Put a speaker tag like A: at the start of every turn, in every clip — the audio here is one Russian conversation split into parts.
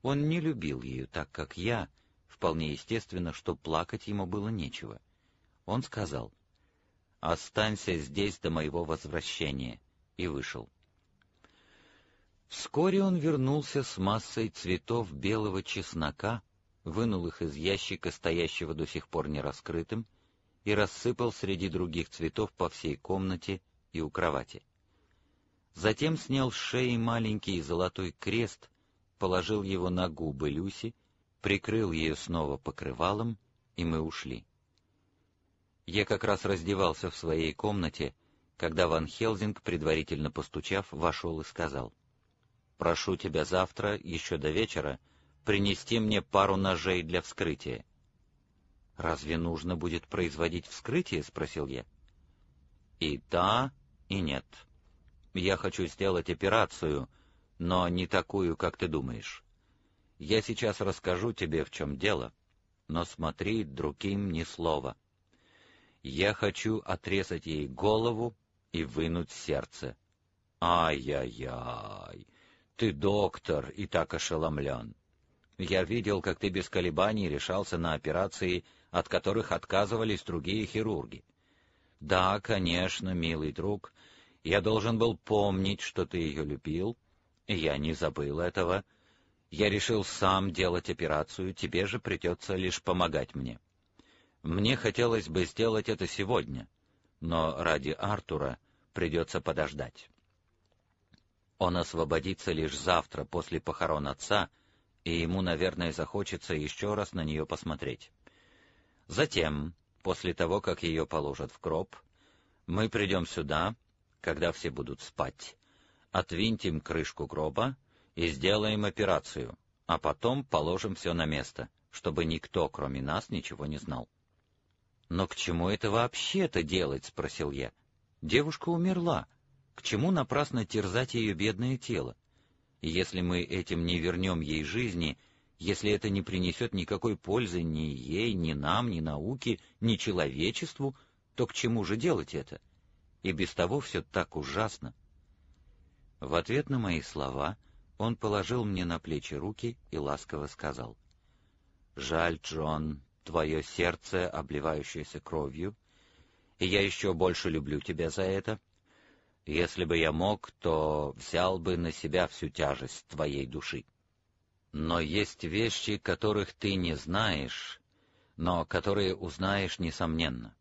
A: Он не любил ее так, как я. Вполне естественно, что плакать ему было нечего. Он сказал: «Останься здесь до моего возвращения», и вышел. Вскоре он вернулся с массой цветов белого чеснока, вынул их из ящика, стоящего до сих пор нераскрытым, и рассыпал среди других цветов по всей комнате и у кровати. Затем снял с шеи маленький золотой крест, положил его на губы Люси, прикрыл ее снова покрывалом, и мы ушли. Я как раз раздевался в своей комнате, когда Ван Хелсинг, предварительно постучав, вошел и сказал: «Прошу тебя завтра, еще до вечера, принести мне пару ножей для вскрытия». «Разве нужно будет производить вскрытие?» — спросил я. «И да, и нет. Я хочу сделать операцию, но не такую, как ты думаешь. Я сейчас расскажу тебе, в чем дело, но смотри, другим ни слова. Я хочу отрезать ей голову и вынуть сердце». «Ай-яй-яй, ты доктор и так ошеломлен. Я видел, как ты без колебаний решался на операции, от которых отказывались другие хирурги. Да, конечно, милый друг, я должен был помнить, что ты ее любил, и я не забыл этого. Я решил сам делать операцию, тебе же придется лишь помогать мне. Мне хотелось бы сделать это сегодня, но ради Артура придется подождать. Он освободится лишь завтра после похорон отца, и ему, наверное, захочется еще раз на нее посмотреть. Затем, после того, как ее положат в гроб, мы придем сюда, когда все будут спать, отвинтим крышку гроба и сделаем операцию, а потом положим все на место, чтобы никто, кроме нас, ничего не знал». «Но к чему это вообще-то делать?» — спросил я. «Девушка умерла. К чему напрасно терзать ее бедное тело? И если мы этим не вернем ей жизни, если это не принесет никакой пользы ни ей, ни нам, ни науке, ни человечеству, то к чему же делать это? И без того все так ужасно». В ответ на мои слова он положил мне на плечи руки и ласково сказал: «Жаль, Джон, твое сердце, обливающееся кровью, и я еще больше люблю тебя за это. Если бы я мог, то взял бы на себя всю тяжесть твоей души. Но есть вещи, которых ты не знаешь, но которые узнаешь несомненно.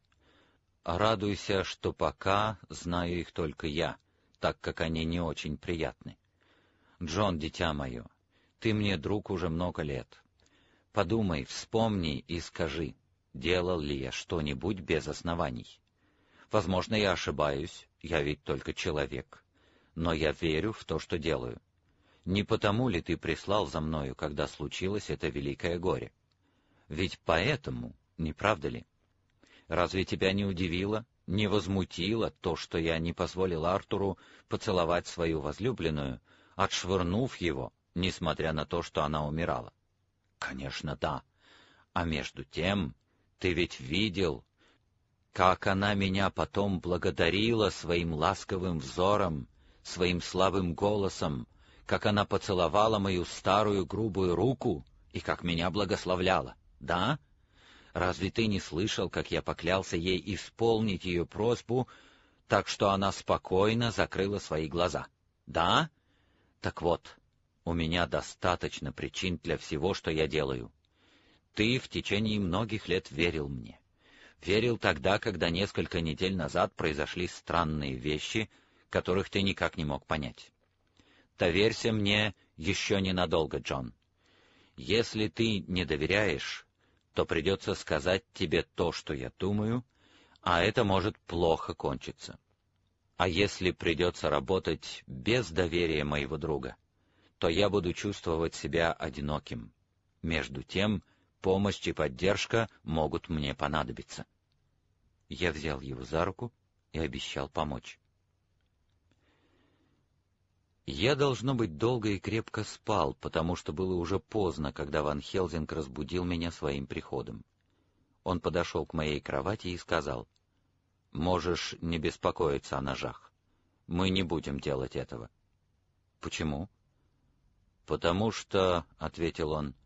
A: Радуйся, что пока знаю их только я, так как они не очень приятны. Джон, дитя мое, ты мне друг уже много лет. Подумай, вспомни и скажи, делал ли я что-нибудь без оснований. Возможно, я ошибаюсь, я ведь только человек, но я верю в то, что делаю. Не потому ли ты прислал за мною, когда случилось это великое горе? Ведь поэтому, не правда ли? Разве тебя не удивило, не возмутило то, что я не позволил Артуру поцеловать свою возлюбленную, отшвырнув его, несмотря на то, что она умирала? Конечно, да. А между тем, ты ведь видел, как она меня потом благодарила своим ласковым взором, своим слабым голосом, как она поцеловала мою старую грубую руку и как меня благословляла, да? Разве ты не слышал, как я поклялся ей исполнить ее просьбу, так что она спокойно закрыла свои глаза, да? Так вот, у меня достаточно причин для всего, что я делаю. Ты в течение многих лет верил мне. Верил тогда, когда несколько недель назад произошли странные вещи, которых ты никак не мог понять. Доверься мне еще ненадолго, Джон. Если ты не доверяешь, то придется сказать тебе то, что я думаю, а это может плохо кончиться. А если придется работать без доверия моего друга, то я буду чувствовать себя одиноким. Между тем, помощь и поддержка могут мне понадобиться». Я взял его за руку и обещал помочь. Я, должно быть, долго и крепко спал, потому что было уже поздно, когда Ван Хелсинг разбудил меня своим приходом. Он подошел к моей кровати и сказал: «Можешь не беспокоиться о ножах. Мы не будем делать этого». «Почему?» «Потому что, — ответил он,